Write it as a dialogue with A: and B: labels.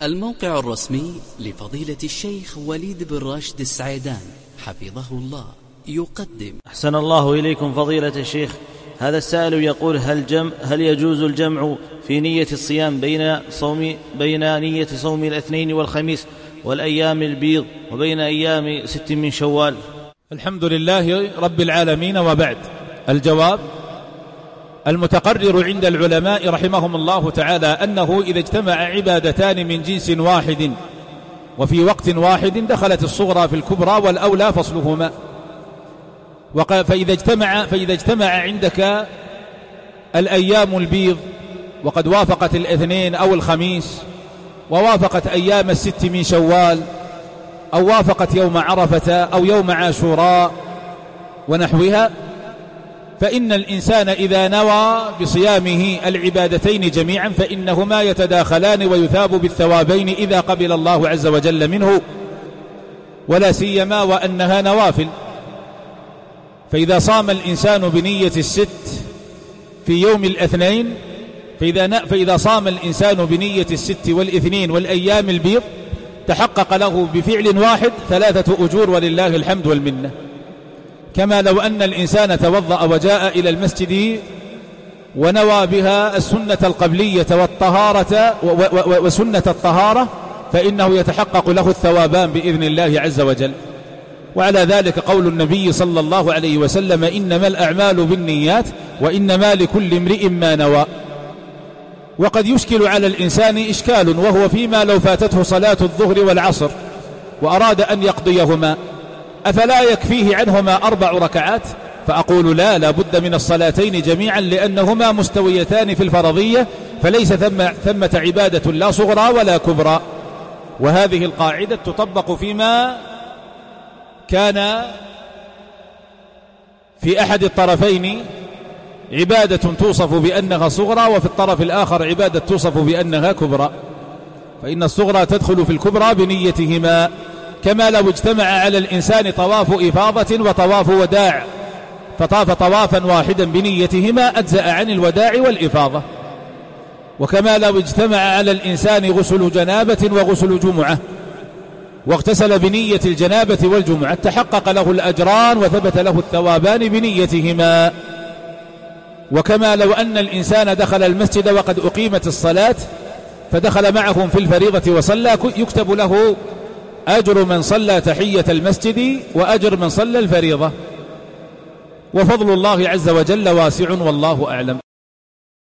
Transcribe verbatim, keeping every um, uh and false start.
A: الموقع الرسمي لفضيلة الشيخ وليد بن راشد السعيدان حفظه الله يقدم.
B: أحسن الله إليكم فضيلة الشيخ. هذا السائل يقول: هل, جمع هل يجوز الجمع في نية الصيام بين صوم بين نية صوم الاثنين والخميس والأيام البيض وبين أيام ست من شوال؟
C: الحمد لله رب العالمين، وبعد. الجواب: المتقرر عند العلماء رحمهم الله تعالى أنه إذا اجتمع عبادتان من جنس واحد وفي وقت واحد دخلت الصغرى في الكبرى، والأولى فصلهما. فإذا اجتمع, فإذا اجتمع عندك الأيام البيض وقد وافقت الاثنين أو الخميس، ووافقت أيام الست من شوال، أو وافقت يوم عرفة أو يوم عاشوراء ونحوها، فإن الإنسان إذا نوى بصيامه العبادتين جميعا فإنهما يتداخلان ويثاب بالثوابين إذا قبل الله عز وجل منه، ولا سيما وأنها نوافل. فإذا صام الإنسان بنية الست في يوم الاثنين فإذا, فإذا صام الإنسان بنية الست والاثنين والأيام البيض تحقق له بفعل واحد ثلاثة أجور ولله الحمد والمنة، كما لو أن الإنسان توضأ وجاء إلى المسجد ونوى بها السنة القبلية والطهارة وسنة الطهارة فإنه يتحقق له الثوابان بإذن الله عز وجل. وعلى ذلك قول النبي صلى الله عليه وسلم: إنما الأعمال بالنيات وإنما لكل امرئ ما نوى. وقد يشكل على الإنسان إشكال، وهو فيما لو فاتته صلاة الظهر والعصر وأراد أن يقضيهما أفلا يكفيه عنهما أربع ركعات؟ فأقول لا، لا بد من الصلاتين جميعا، لأنهما مستويتان في الفرضية، فليس ثم ثمة عبادة لا صغرى ولا كبرى. وهذه القاعدة تطبق فيما كان في أحد الطرفين عبادة توصف بأنها صغرى، وفي الطرف الآخر عبادة توصف بأنها كبرى، فإن الصغرى تدخل في الكبرى بنيتهما. كما لو اجتمع على الإنسان طواف إفاضة وطواف وداع فطاف طوافا واحدا بنيتهما أجزأ عن الوداع والإفاضة. وكما لو اجتمع على الإنسان غسل جنابة وغسل جمعة واغتسل بنية الجنابة والجمعة تحقق له الأجران وثبت له الثوابان بنيتهما. وكما لو أن الإنسان دخل المسجد وقد أقيمت الصلاة فدخل معهم في الفريضة وصلى يكتب له أجر من صلى تحية المسجد وأجر من صلى الفريضة. وفضل الله عز وجل واسع، والله أعلم.